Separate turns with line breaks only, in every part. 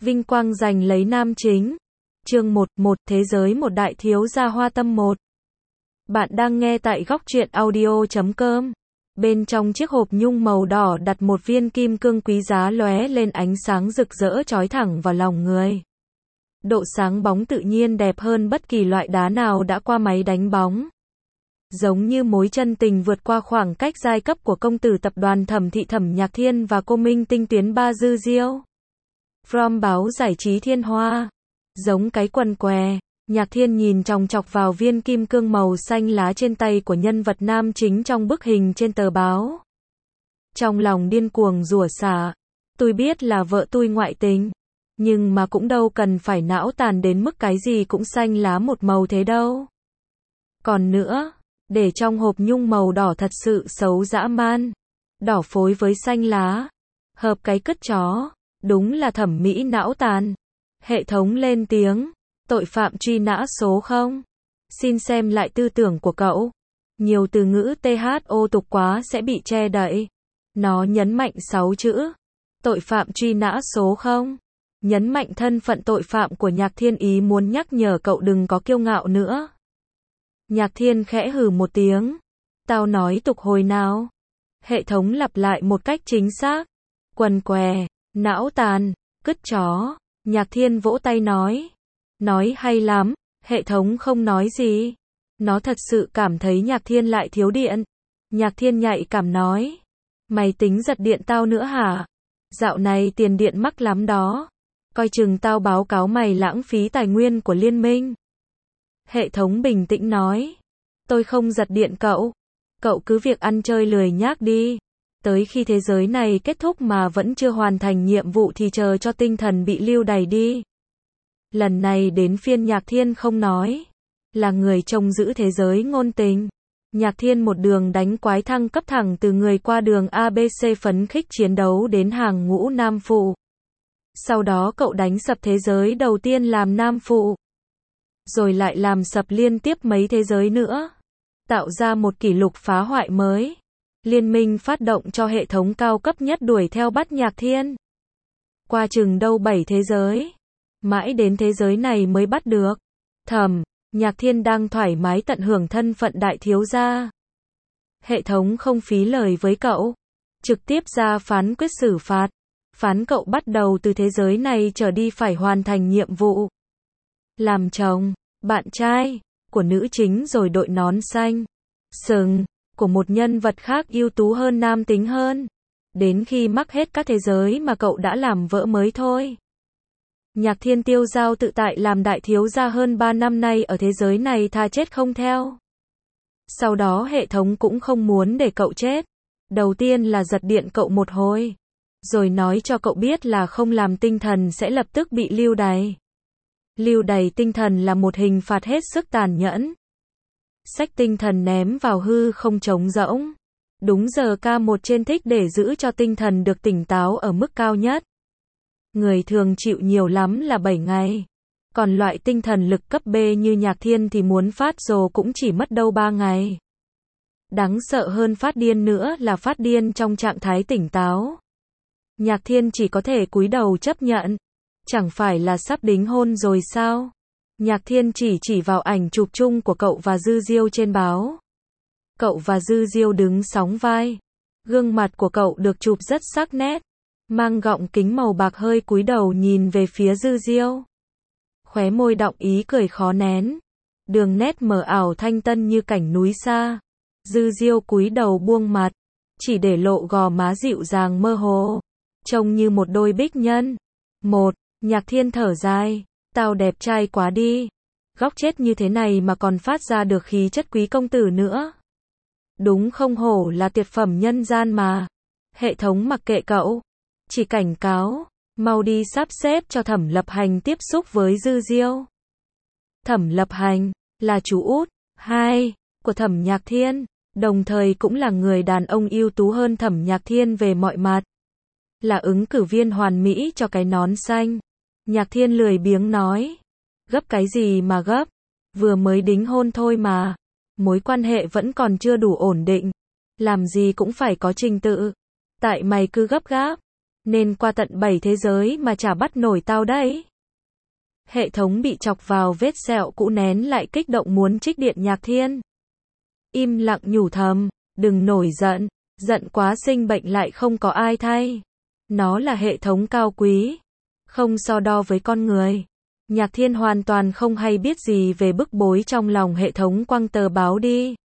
Vinh quang giành lấy nam chính. Chương 1, Thế giới một đại thiếu gia hoa tâm 1. Bạn đang nghe tại góc truyện audio.com. Bên trong chiếc hộp nhung màu đỏ đặt một viên kim cương quý giá lóe lên ánh sáng rực rỡ chói thẳng vào lòng người. Độ sáng bóng tự nhiên đẹp hơn bất kỳ loại đá nào đã qua máy đánh bóng. Giống như mối chân tình vượt qua khoảng cách giai cấp của công tử tập đoàn Thẩm Thị Thẩm Nhạc Thiên và cô minh tinh tuyến ba Dư Diêu. From báo giải trí Thiên Hoa. Giống cái quần què, Nhạc Thiên nhìn chòng chọc vào viên kim cương màu xanh lá trên tay của nhân vật nam chính trong bức hình trên tờ báo. Trong lòng điên cuồng rủa xả. Tôi biết là vợ tôi ngoại tình, nhưng mà cũng đâu cần phải não tàn đến mức cái gì cũng xanh lá một màu thế đâu. Còn nữa, để trong hộp nhung màu đỏ thật sự xấu dã man. Đỏ phối với xanh lá. Hợp cái cứt chó. Đúng là thẩm mỹ não tàn. Hệ thống lên tiếng. Tội phạm truy nã số 0. Xin xem lại tư tưởng của cậu. Nhiều từ ngữ THO tục quá sẽ bị che đậy. Nó nhấn mạnh 6 chữ. Tội phạm truy nã số 0. Nhấn mạnh thân phận tội phạm của Nhạc Thiên, ý muốn nhắc nhở cậu đừng có kiêu ngạo nữa. Nhạc Thiên khẽ hừ một tiếng. Tao nói tục hồi nào? Hệ thống lặp lại một cách chính xác. Quần què, não tàn, cứt chó. Nhạc Thiên vỗ tay nói. Nói hay lắm. Hệ thống không nói gì. Nó thật sự cảm thấy Nhạc Thiên lại thiếu điện. Nhạc Thiên nhạy cảm nói. Mày tính giật điện tao nữa hả? Dạo này tiền điện mắc lắm đó. Coi chừng tao báo cáo mày lãng phí tài nguyên của liên minh. Hệ thống bình tĩnh nói. Tôi không giật điện cậu. Cậu cứ việc ăn chơi lười nhác đi. Tới khi thế giới này kết thúc mà vẫn chưa hoàn thành nhiệm vụ thì chờ cho tinh thần bị lưu đày đi. Lần này đến phiên Nhạc Thiên không nói. Là người trông giữ thế giới ngôn tình. Nhạc Thiên một đường đánh quái thăng cấp thẳng từ người qua đường ABC phấn khích chiến đấu đến hàng ngũ nam phụ. Sau đó cậu đánh sập thế giới đầu tiên làm nam phụ. Rồi lại làm sập liên tiếp mấy thế giới nữa. Tạo ra một kỷ lục phá hoại mới. Liên minh phát động cho hệ thống cao cấp nhất đuổi theo bắt Nhạc Thiên. Qua chừng đâu 7 thế giới. Mãi đến thế giới này mới bắt được. Nhạc Thiên đang thoải mái tận hưởng thân phận đại thiếu gia. Hệ thống không phí lời với cậu. Trực tiếp ra phán quyết xử phạt. Phán cậu bắt đầu từ thế giới này trở đi phải hoàn thành nhiệm vụ. Làm chồng, bạn trai, của nữ chính rồi đội nón xanh. Sừng, của một nhân vật khác ưu tú hơn nam tính hơn. Đến khi mắc hết các thế giới mà cậu đã làm vỡ mới thôi. Nhạc Thiên tiêu dao tự tại làm đại thiếu gia hơn 3 năm nay ở thế giới này thà chết không theo. Sau đó hệ thống cũng không muốn để cậu chết. Đầu tiên là giật điện cậu một hồi. Rồi nói cho cậu biết là không làm tinh thần sẽ lập tức bị lưu đày. Lưu đày tinh thần là một hình phạt hết sức tàn nhẫn. Xách tinh thần ném vào hư không trống rỗng. Đúng giờ K1 trên thích để giữ cho tinh thần được tỉnh táo ở mức cao nhất. Người thường chịu nhiều lắm là 7 ngày. Còn loại tinh thần lực cấp B như Nhạc Thiên thì muốn phát rồ cũng chỉ mất đâu 3 ngày. Đáng sợ hơn phát điên nữa là phát điên trong trạng thái tỉnh táo. Nhạc Thiên chỉ có thể cúi đầu chấp nhận. Chẳng phải là sắp đính hôn rồi sao? Nhạc Thiên chỉ vào ảnh chụp chung của cậu và Dư Diêu trên báo. Cậu và Dư Diêu đứng sóng vai. Gương mặt của cậu được chụp rất sắc nét. Mang gọng kính màu bạc hơi cúi đầu nhìn về phía Dư Diêu. Khóe môi đọng ý cười khó nén. Đường nét mờ ảo thanh tân như cảnh núi xa. Dư Diêu cúi đầu buông mặt. Chỉ để lộ gò má dịu dàng mơ hồ. Trông như một đôi bích nhân. Nhạc Thiên thở dài. Tao đẹp trai quá đi. Góc chết như thế này mà còn phát ra được khí chất quý công tử nữa. Đúng không hổ là tuyệt phẩm nhân gian mà. Hệ thống mặc kệ cậu. Chỉ cảnh cáo. Mau đi sắp xếp cho Thẩm Lập Hành tiếp xúc với Dư Diêu. Thẩm Lập Hành là chú út 2 của Thẩm Nhạc Thiên. Đồng thời cũng là người đàn ông ưu tú hơn Thẩm Nhạc Thiên về mọi mặt. Là ứng cử viên hoàn mỹ cho cái nón xanh. Nhạc Thiên lười biếng nói. Gấp cái gì mà gấp? Vừa mới đính hôn thôi mà. Mối quan hệ vẫn còn chưa đủ ổn định. Làm gì cũng phải có trình tự. Tại mày cứ gấp gáp. Nên qua tận 7 thế giới mà chả bắt nổi tao đấy. Hệ thống bị chọc vào vết sẹo cũ nén lại kích động muốn trích điện Nhạc Thiên. Im lặng nhủ thầm, đừng nổi giận, giận quá sinh bệnh lại không có ai thay. Nó là hệ thống cao quý, không so đo với con người. Nhạc Thiên hoàn toàn không hay biết gì về bức bối trong lòng hệ thống, quăng tờ báo đi.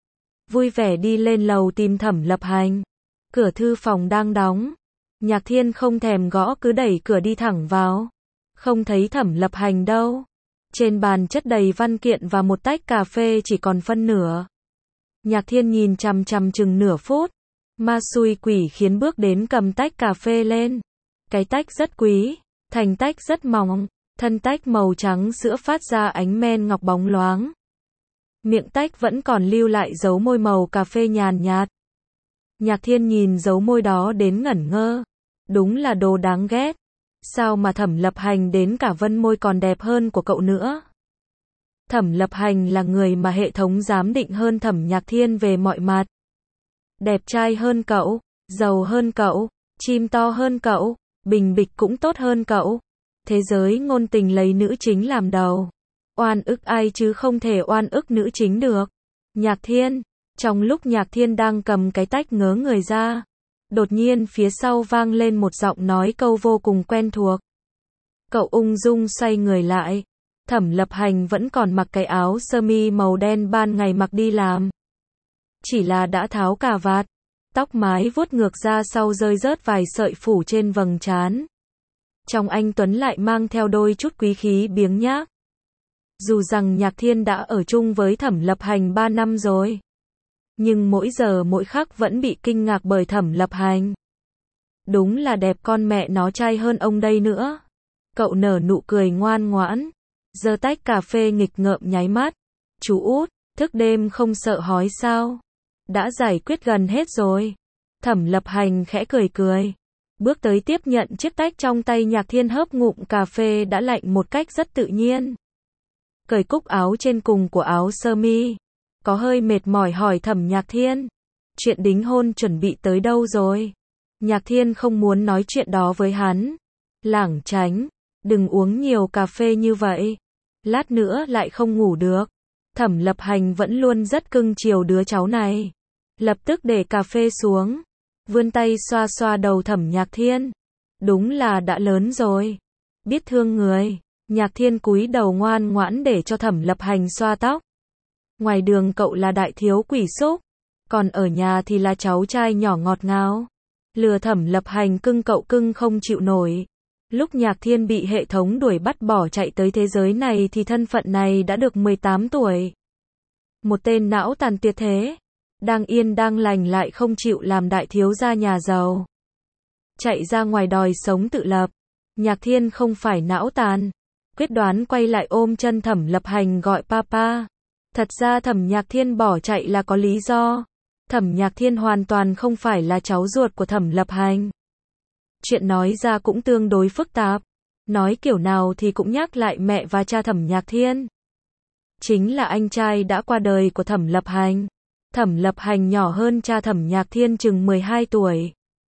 Vui vẻ đi lên lầu tìm Thẩm Lập Hành. Cửa thư phòng đang đóng. Nhạc Thiên không thèm gõ cứ đẩy cửa đi thẳng vào. Không thấy Thẩm Lập Hành đâu. Trên bàn chất đầy văn kiện và một tách cà phê chỉ còn phân nửa. Nhạc Thiên nhìn chằm chằm chừng nửa phút. Ma xui quỷ khiến bước đến cầm tách cà phê lên. Cái tách rất quý, thành tách rất mỏng, thân tách màu trắng sữa phát ra ánh men ngọc bóng loáng. Miệng tách vẫn còn lưu lại dấu môi màu cà phê nhàn nhạt. Nhạc Thiên nhìn dấu môi đó đến ngẩn ngơ. Đúng là đồ đáng ghét. Sao mà Thẩm Lập Hành đến cả vân môi còn đẹp hơn của cậu nữa? Thẩm Lập Hành là người mà hệ thống giám định hơn Thẩm Nhạc Thiên về mọi mặt. Đẹp trai hơn cậu, giàu hơn cậu, chim to hơn cậu, bình bịch cũng tốt hơn cậu. Thế giới ngôn tình lấy nữ chính làm đầu. Oan ức ai chứ không thể oan ức nữ chính được. Nhạc Thiên, trong lúc Nhạc Thiên đang cầm cái tách ngớ người ra, đột nhiên phía sau vang lên một giọng nói câu vô cùng quen thuộc. Cậu ung dung xoay người lại. Thẩm Lập Hành vẫn còn mặc cái áo sơ mi màu đen ban ngày mặc đi làm. Chỉ là đã tháo cà vạt, tóc mái vuốt ngược ra sau rơi rớt vài sợi phủ trên vầng trán. Trong anh tuấn lại mang theo đôi chút quý khí biếng nhác. Dù rằng Nhạc Thiên đã ở chung với Thẩm Lập Hành 3 năm rồi, nhưng mỗi giờ mỗi khắc vẫn bị kinh ngạc bởi Thẩm Lập Hành. Đúng là đẹp con mẹ nó trai hơn ông đây nữa. Cậu nở nụ cười ngoan ngoãn, giơ tách cà phê nghịch ngợm nháy mắt. Chú út, thức đêm không sợ hói sao? Đã giải quyết gần hết rồi. Thẩm Lập Hành khẽ cười cười, bước tới tiếp nhận chiếc tách trong tay Nhạc Thiên, hớp ngụm cà phê đã lạnh một cách rất tự nhiên. Cởi cúc áo trên cùng của áo sơ mi, có hơi mệt mỏi hỏi Thẩm Nhạc Thiên, chuyện đính hôn chuẩn bị tới đâu rồi? Nhạc Thiên không muốn nói chuyện đó với hắn. Lảng tránh, đừng uống nhiều cà phê như vậy, lát nữa lại không ngủ được. Thẩm Lập Hành vẫn luôn rất cưng chiều đứa cháu này. Lập tức để cà phê xuống, vươn tay xoa xoa đầu Thẩm Nhạc Thiên. Đúng là đã lớn rồi, biết thương người. Nhạc Thiên cúi đầu ngoan ngoãn để cho Thẩm Lập Hành xoa tóc. Ngoài đường cậu là đại thiếu quỷ xúc, còn ở nhà thì là cháu trai nhỏ ngọt ngào. Lừa Thẩm Lập Hành cưng cậu cưng không chịu nổi. Lúc Nhạc Thiên bị hệ thống đuổi bắt bỏ chạy tới thế giới này thì thân phận này đã được 18 tuổi. Một tên não tàn tuyệt thế, đang yên đang lành lại không chịu làm đại thiếu gia nhà giàu. Chạy ra ngoài đòi sống tự lập. Nhạc Thiên không phải não tàn, quyết đoán quay lại ôm chân Thẩm Lập Hành gọi papa. Thật ra Thẩm Nhạc Thiên bỏ chạy là có lý do. Thẩm Nhạc Thiên hoàn toàn không phải là cháu ruột của Thẩm Lập Hành. Chuyện nói ra cũng tương đối phức tạp. Nói kiểu nào thì cũng nhắc lại mẹ và cha Thẩm Nhạc Thiên. Chính là anh trai đã qua đời của Thẩm Lập Hành. Thẩm Lập Hành nhỏ hơn cha Thẩm Nhạc Thiên chừng 12 tuổi.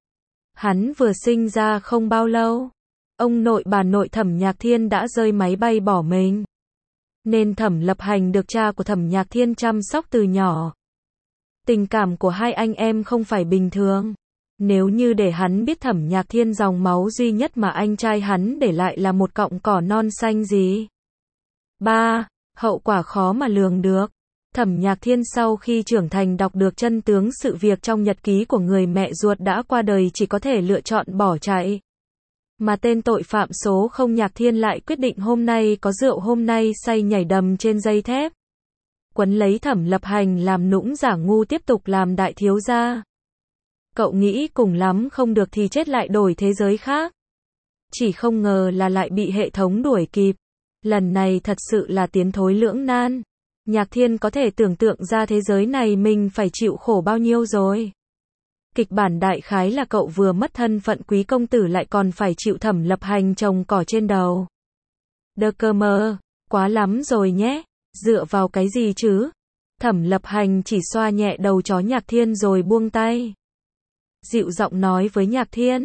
Hắn vừa sinh ra không bao lâu, ông nội bà nội Thẩm Nhạc Thiên đã rơi máy bay bỏ mình. Nên Thẩm Lập Hành được cha của Thẩm Nhạc Thiên chăm sóc từ nhỏ. Tình cảm của hai anh em không phải bình thường. Nếu như để hắn biết Thẩm Nhạc Thiên dòng máu duy nhất mà anh trai hắn để lại là một cọng cỏ non xanh gì. Hậu quả khó mà lường được. Thẩm Nhạc Thiên sau khi trưởng thành đọc được chân tướng sự việc trong nhật ký của người mẹ ruột đã qua đời chỉ có thể lựa chọn bỏ chạy. Mà tên tội phạm số 0 Nhạc Thiên lại quyết định hôm nay có rượu hôm nay say nhảy đầm trên dây thép. Quấn lấy Thẩm Lập Hành làm nũng giả ngu tiếp tục làm đại thiếu gia. Cậu nghĩ cùng lắm không được thì chết lại đổi thế giới khác. Chỉ không ngờ là lại bị hệ thống đuổi kịp. Lần này thật sự là tiến thối lưỡng nan. Nhạc Thiên có thể tưởng tượng ra thế giới này mình phải chịu khổ bao nhiêu rồi. Kịch bản đại khái là cậu vừa mất thân phận quý công tử lại còn phải chịu Thẩm Lập Hành trồng cỏ trên đầu. Đơ cơ mơ, quá lắm rồi nhé, dựa vào cái gì chứ? Thẩm Lập Hành chỉ xoa nhẹ đầu chó Nhạc Thiên rồi buông tay. Dịu giọng nói với Nhạc Thiên,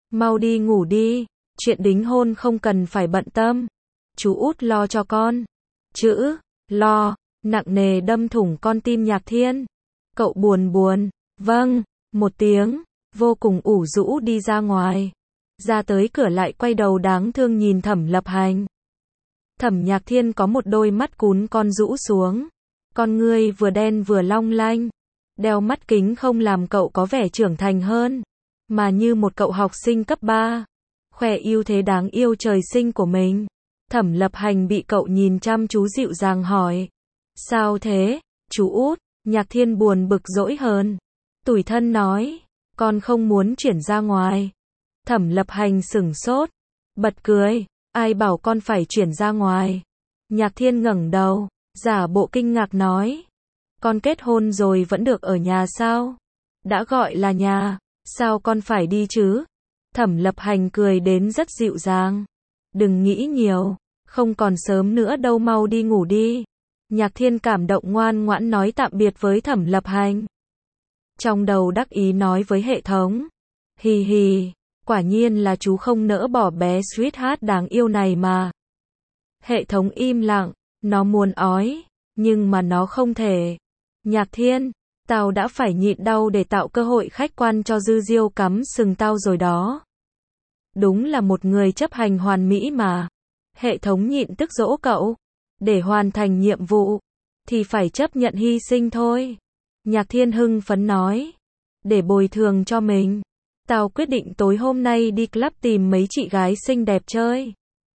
Mau đi ngủ đi, chuyện đính hôn không cần phải bận tâm. Chú út lo cho con. Chữ lo nặng nề đâm thủng con tim Nhạc Thiên. Cậu buồn buồn, vâng, một tiếng, vô cùng ủ rũ đi ra ngoài. Ra tới cửa lại quay đầu đáng thương nhìn Thẩm Lập Hành. Thẩm Nhạc Thiên có một đôi mắt cún con rũ xuống. Con ngươi vừa đen vừa long lanh. Đeo mắt kính không làm cậu có vẻ trưởng thành hơn, mà như một cậu học sinh cấp 3. Khoe ưu thế đáng yêu trời sinh của mình. Thẩm Lập Hành bị cậu nhìn chăm chú dịu dàng hỏi. Sao thế, chú út? Nhạc Thiên buồn bực dỗi hơn. Tủi thân nói. Con không muốn chuyển ra ngoài. Thẩm Lập Hành sửng sốt. Bật cười. Ai bảo con phải chuyển ra ngoài? Nhạc Thiên ngẩng đầu, giả bộ kinh ngạc nói. Con kết hôn rồi vẫn được ở nhà sao? Đã gọi là nhà, sao con phải đi chứ? Thẩm Lập Hành cười đến rất dịu dàng. Đừng nghĩ nhiều, không còn sớm nữa đâu, mau đi ngủ đi. Nhạc Thiên cảm động ngoan ngoãn nói tạm biệt với Thẩm Lập Hành. Trong đầu đắc ý nói với hệ thống. Hì hì, quả nhiên là chú không nỡ bỏ bé sweetheart đáng yêu này mà. Hệ thống im lặng, nó muốn ói, nhưng mà nó không thể. Nhạc Thiên, tao đã phải nhịn đau để tạo cơ hội khách quan cho Dư Diêu cắm sừng tao rồi đó. Đúng là một người chấp hành hoàn mỹ mà. Hệ thống nhịn tức dỗ cậu. Để hoàn thành nhiệm vụ, thì phải chấp nhận hy sinh thôi. Nhạc Thiên hưng phấn nói. Để bồi thường cho mình, tao quyết định tối hôm nay đi club tìm mấy chị gái xinh đẹp chơi.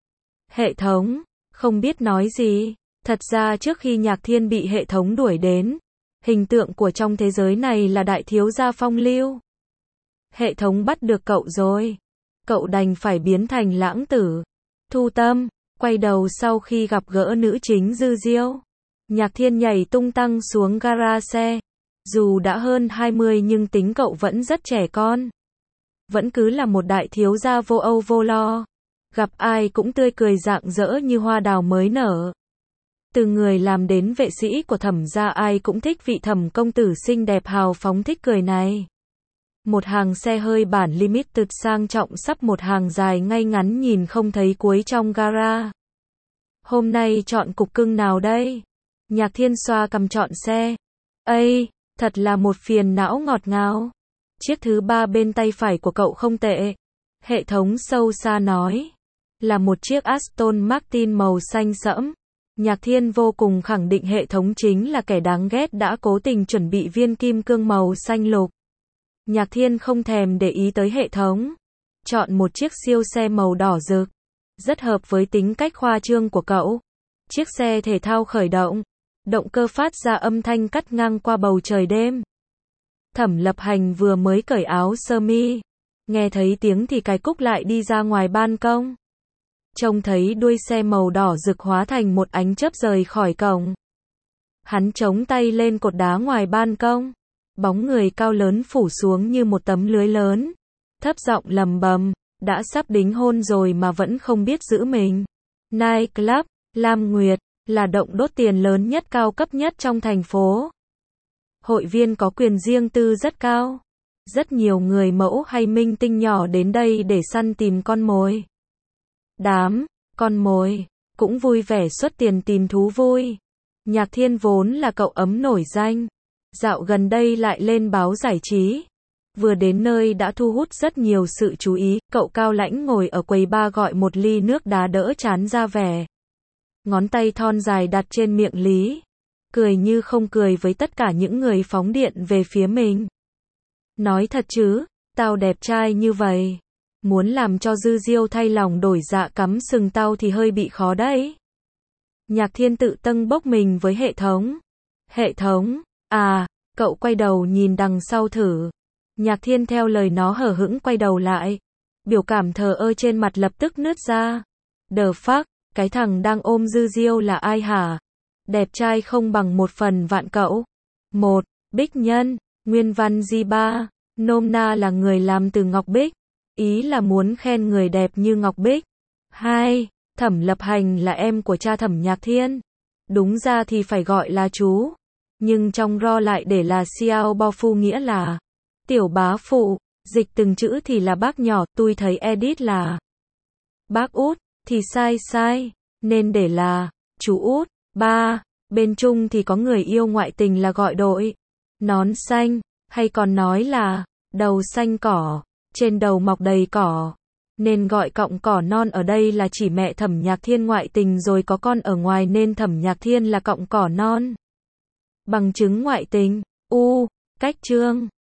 Hệ thống, không biết nói gì. Thật ra trước khi Nhạc Thiên bị hệ thống đuổi đến, hình tượng của trong thế giới này là đại thiếu gia phong lưu. Hệ thống bắt được cậu rồi. Cậu đành phải biến thành lãng tử. Thu tâm, quay đầu sau khi gặp gỡ nữ chính Dư Diêu. Nhạc Thiên nhảy tung tăng xuống gara xe. Dù đã hơn 20 nhưng tính cậu vẫn rất trẻ con. Vẫn cứ là một đại thiếu gia vô âu vô lo. Gặp ai cũng tươi cười rạng rỡ như hoa đào mới nở. Từ người làm đến vệ sĩ của Thẩm gia ai cũng thích vị Thẩm công tử xinh đẹp hào phóng thích cười này. Một hàng xe hơi bản limited sang trọng sắp một hàng dài ngay ngắn nhìn không thấy cuối trong gara. Hôm nay chọn cục cưng nào đây? Nhạc Thiên xoa cằm chọn xe. Ây, thật là một phiền não ngọt ngào. Chiếc thứ 3 bên tay phải của cậu không tệ. Hệ thống sâu xa nói. Là một chiếc Aston Martin màu xanh sẫm. Nhạc Thiên vô cùng khẳng định hệ thống chính là kẻ đáng ghét đã cố tình chuẩn bị viên kim cương màu xanh lục. Nhạc Thiên không thèm để ý tới hệ thống. Chọn một chiếc siêu xe màu đỏ rực. Rất hợp với tính cách khoa trương của cậu. Chiếc xe thể thao khởi động. Động cơ phát ra âm thanh cắt ngang qua bầu trời đêm. Thẩm Lập Hành vừa mới cởi áo sơ mi. Nghe thấy tiếng thì cái cúc lại đi ra ngoài ban công. Trông thấy đuôi xe màu đỏ rực hóa thành một ánh chớp rời khỏi cổng. Hắn chống tay lên cột đá ngoài ban công. Bóng người cao lớn phủ xuống như một tấm lưới lớn. Thấp giọng lầm bầm, đã sắp đính hôn rồi mà vẫn không biết giữ mình. Night Club, Lam Nguyệt, là động đốt tiền lớn nhất cao cấp nhất trong thành phố. Hội viên có quyền riêng tư rất cao. Rất nhiều người mẫu hay minh tinh nhỏ đến đây để săn tìm con mồi. Đám con mồi cũng vui vẻ xuất tiền tìm thú vui. Nhạc Thiên vốn là cậu ấm nổi danh. Dạo gần đây lại lên báo giải trí. Vừa đến nơi đã thu hút rất nhiều sự chú ý. Cậu cao lãnh ngồi ở quầy bar gọi một ly nước đá đỡ chán ra vẻ. Ngón tay thon dài đặt trên miệng Lý. Cười như không cười với tất cả những người phóng điện về phía mình. Nói thật chứ, tao đẹp trai như vậy. Muốn làm cho Dư Diêu thay lòng đổi dạ cắm sừng tao thì hơi bị khó đấy. Nhạc Thiên tự tâng bốc mình với hệ thống. Hệ thống, à, cậu quay đầu nhìn đằng sau thử. Nhạc Thiên theo lời nó hờ hững quay đầu lại. Biểu cảm thờ ơ trên mặt lập tức nứt ra. The fuck, cái thằng đang ôm Dư Diêu là ai hả? Đẹp trai không bằng 1/1000 cậu. 1. Bích Nhân, nguyên văn G3, nôm na là người làm từ ngọc bích. Ý là muốn khen người đẹp như ngọc bích. 2. Thẩm Lập Hành là em của cha Thẩm Nhạc Thiên. Đúng ra thì phải gọi là chú. Nhưng trong ro lại để là Xiao Bao Phu nghĩa là tiểu bá phụ. Dịch từng chữ thì là bác nhỏ, tôi thấy edit là bác út, thì sai, nên để là chú út. 3. Bên Trung thì có người yêu ngoại tình là gọi đội nón xanh, hay còn nói là đầu xanh cỏ, trên đầu mọc đầy cỏ. Nên gọi cọng cỏ non ở đây là chỉ mẹ Thẩm Nhạc Thiên ngoại tình rồi có con ở ngoài nên Thẩm Nhạc Thiên là cọng cỏ non. Bằng chứng ngoại tình. Cách chương